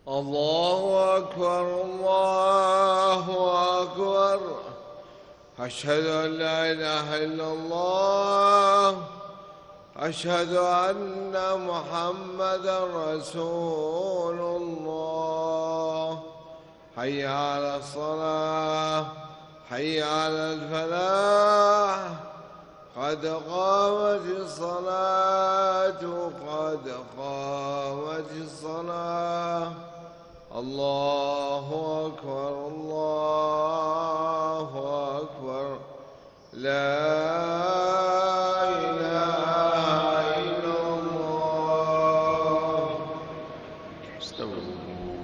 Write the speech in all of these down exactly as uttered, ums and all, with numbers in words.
الله أكبر الله أكبر. أشهد أن لا إله إلا الله. أشهد أن محمدا رسول الله. حي على الصلاة حي على الفلاح. قد قامت الصلاة قد قامت الصلاة. الله أكبر الله أكبر. لا إله إلا الله. استووا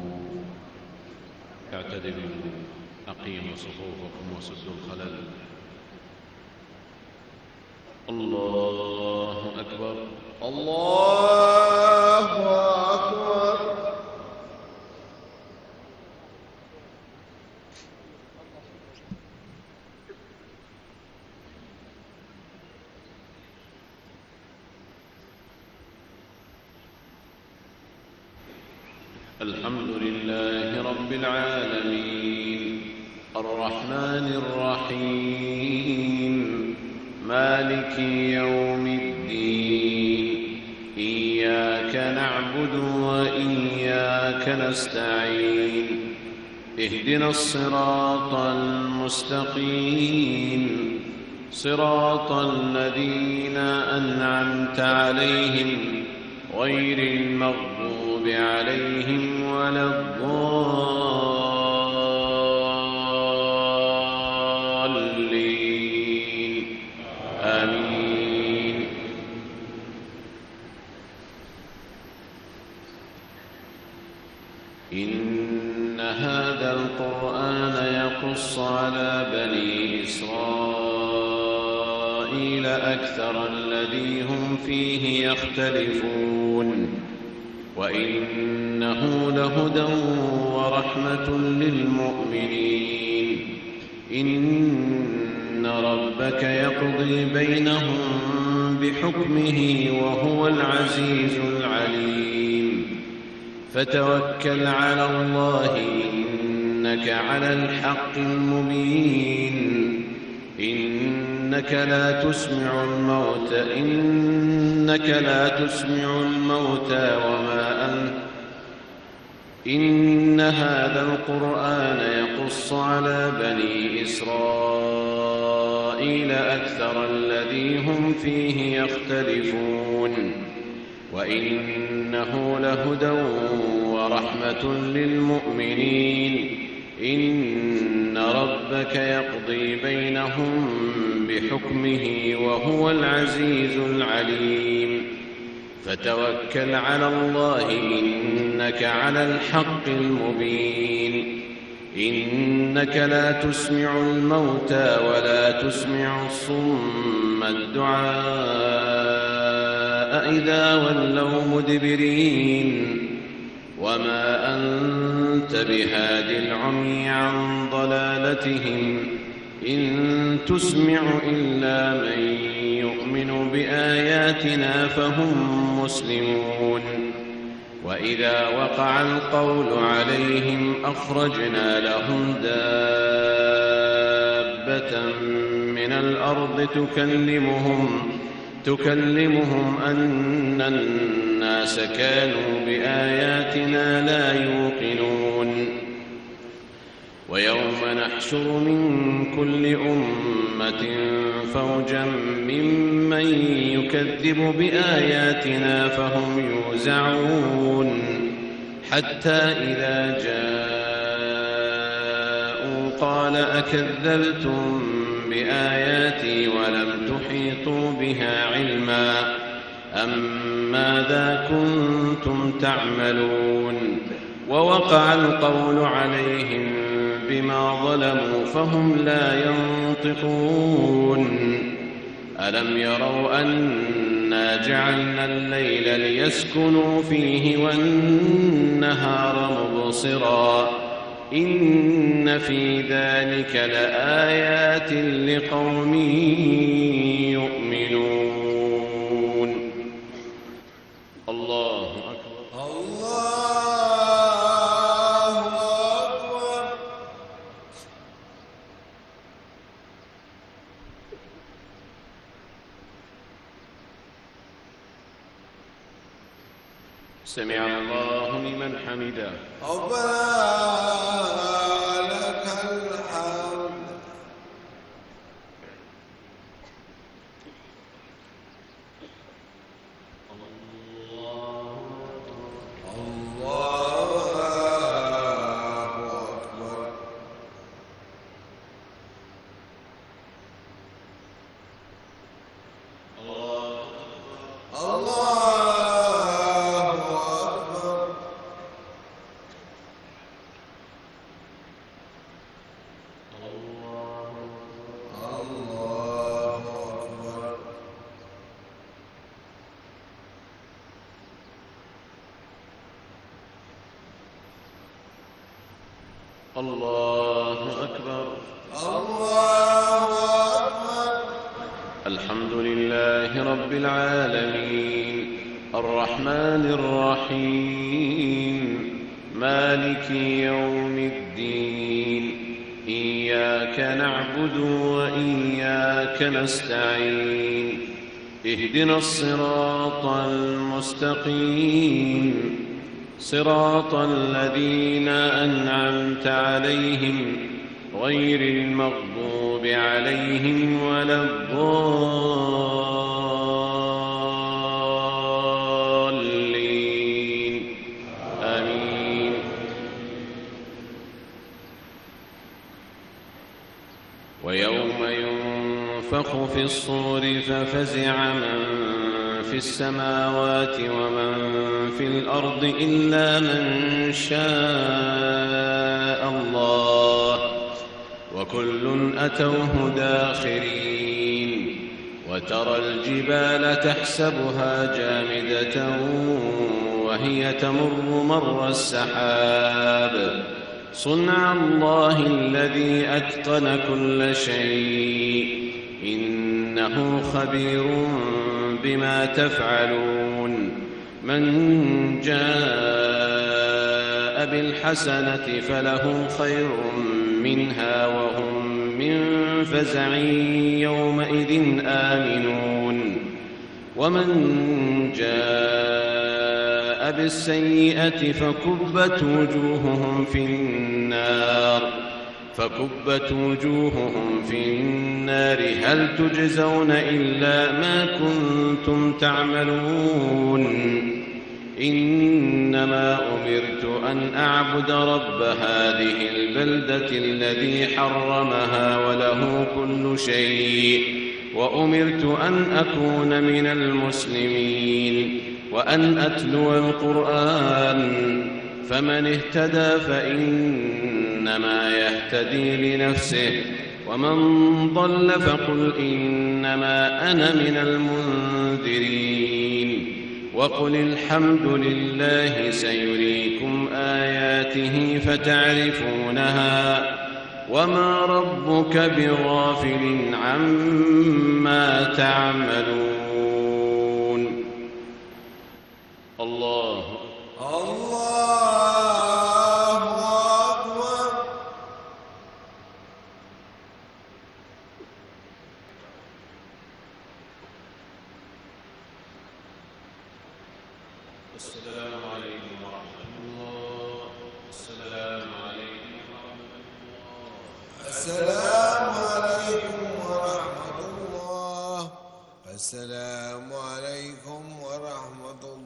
اعتدلوا أقيموا صفوفكم وسدوا الخلل. الله أكبر الله أكبر. الحمد لله رب العالمين الرحمن الرحيم مالك يوم الدين. إياك نعبد وإياك نستعين. اهدنا الصراط المستقيم صراط الذين أنعمت عليهم غير المغضوب عليهم ولا الضالين. آمين. إن هذا القرآن يقص على بني إسرائيل أكثر الذي هم فيه يختلفون وإنه لهدى ورحمة للمؤمنين. إن ربك يقضي بينهم بحكمه وهو العزيز العليم. فتوكل على الله إنك على الحق المبين. إنك لا تسمع الموتى إنك لا تسمع الموتى وما أنت إن هذا القرآن يقص على بني إسرائيل أكثر الذي هم فيه يختلفون وإنه لهدى ورحمة للمؤمنين. إن ربك يقضي بينهم بحكمه وهو العزيز العليم. فتوكل على الله إنك على الحق المبين. إنك لا تسمع الموتى ولا تسمع الصم الدعاء إذا ولوا مدبرين. وما أنت بهاد العمي عن ضلالتهم إن تسمع إلا من يؤمن بآياتنا فهم مسلمون. وإذا وقع القول عليهم أخرجنا لهم دابة من الأرض تكلمهم تكلمهم أن الناس كانوا بآياتنا لا يوقنون. ويوم نحشر من كل أمة فوجا ممن يكذب بآياتنا فهم يوزعون حتى إذا جاءوا قال أكذبتم بآياتي ولم تحيطوا بها علما أم ماذا كنتم تعملون. ووقع القول عليهم بما ظلموا فهم لا ينطقون. ألم يروا أنا جعلنا الليل ليسكنوا فيه والنهار مبصرا إن في ذلك لآيات لقوم يؤمنون. الله أكبر. الله سمع الله لمن حمده. ربنا لك الحمد. الله أكبر. الله أكبر. الحمد لله رب العالمين الرحمن الرحيم مالك يوم الدين إياك نعبد وإياك نستعين اهدنا الصراط المستقيم صراط الذين أنعمت عليهم غير المغضوب عليهم ولا الضالين آمين. ويوم ينفخ في الصور ففزع من في السماوات ومن في الأرض إلا من شاء الله وكل أتوه داخرين. وترى الجبال تحسبها جامدة وهي تمر مر السحاب صنع الله الذي أتقن كل شيء إنه خبير بما تفعلون. من جاء بالحسنة فله خير منها وهم من فزع يومئذ آمنون. ومن جاء بالسيئة فكبت وجوههم في النار فكبت وجوههم في النار هل تجزون إلا ما كنتم تعملون. إنما أمرت أن أعبد رب هذه البلدة الذي حرمها وله كل شيء وأمرت أن أكون من المسلمين وأن أتلو القرآن فمن اهتدى فإنما يهتدي لنفسه ومن ضل فقل إنما أنا من المنذرين. وقل الحمد لله سيريكم آياته فتعرفونها وما ربك بغافل عما تعملون. الله الله أكبر. السلام عليكم ورحمة الله. السلام عليكم ورحمة الله. السلام عليكم ورحمة الله. السلام عليكم ورحمة الله.